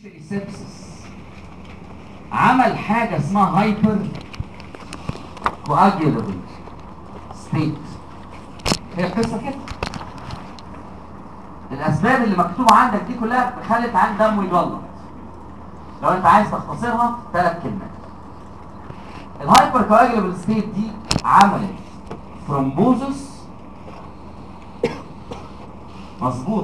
tertiary sepsis عمل حاجه اسمها هايبر كواجولابل ستيت. هي قصه كده. الاسباب اللي مكتوبه عندك دي كلها خلت عن دم يجلط. لو انت عايز تختصرها 3 كلمات. الهايبر كواجولابل ستيت دي عملت ثرومبوزس مظبوط،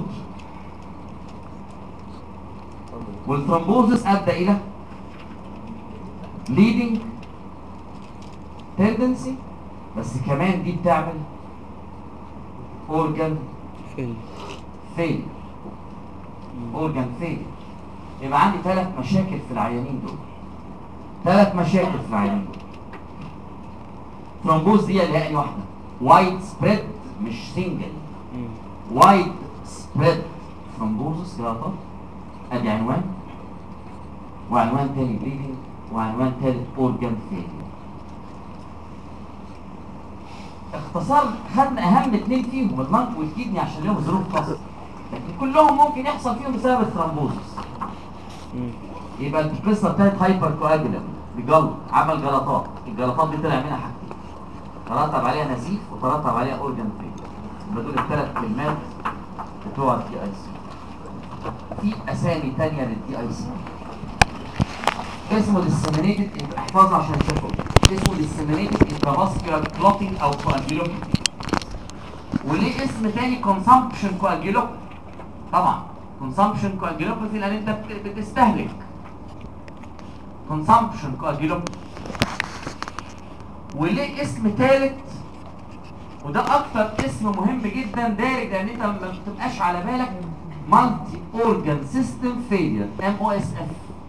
والثرومبوزس ادى الى bleeding tendency، بس كمان دي بتعمل organ failure. organ failure. يبقى عندي 3 مشاكل في العيانين دول. 3 مشاكل في العيانين دول. ثرومبوز دي اللي هي أي واحدة؟ وايد سبريد مش سنجل. وايد سبريد ثرومبوزس جلطات. ادي عنوان، وعنوان تاني بليدنج، وعنوان تالت اورجان فيلير. اختصار خدنا اهم 2 فيهم، اللنج والكيدني، عشان لهم ظروف خاصه، لكن كلهم ممكن يحصل فيهم بسبب الثرومبوزس. يبقى القصه بتاعت هايبر كواجولابل بجلط، عمل جلطات. الجلطات دي طلع منها حاجتين، ترتب عليها نزيف وترتب عليها اورجان فيلير. يبقى دول ال3 كلمات بتوع الدي اي سي. في اسامي ثانيه للدي اي سي اسمه disseminated، احفظه عشان تفهم. اسمه disseminated intravascular clotting او coagulopathy. وليه اسم تاني consumption coagulopathy؟ طبعا consumption coagulopathy لان انت بتستهلك. consumption coagulopathy. وليه اسم ثالث، وده اكتر اسم مهم جدا دارج، لان انت ما بتبقاش على بالك، multi organ system failure MOSF.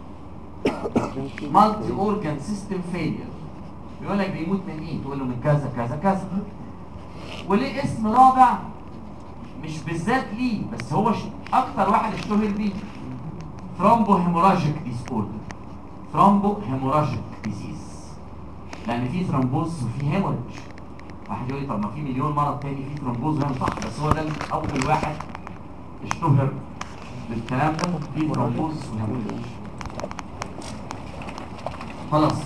مالتي اورجان سيستم فيلير. بيقول لك بيموت من ايه؟ تقول له من كذا كذا كذا. وليه اسم رابع مش بالذات ليه، بس هو اكتر واحد اشتهر بيه، ثرومبو هيموراجيك ديس اوردر. ثرومبو هيموراجيك ديزيز، لان في ثرومبوز وفي هيموريج. واحد يقول لي طب ما في مليون مرض تاني في ثرومبوز وهيموريج، صح، بس هو ده اول واحد اشتهر بالكلام ده، في ثرومبوز وهيموريج. خلاص.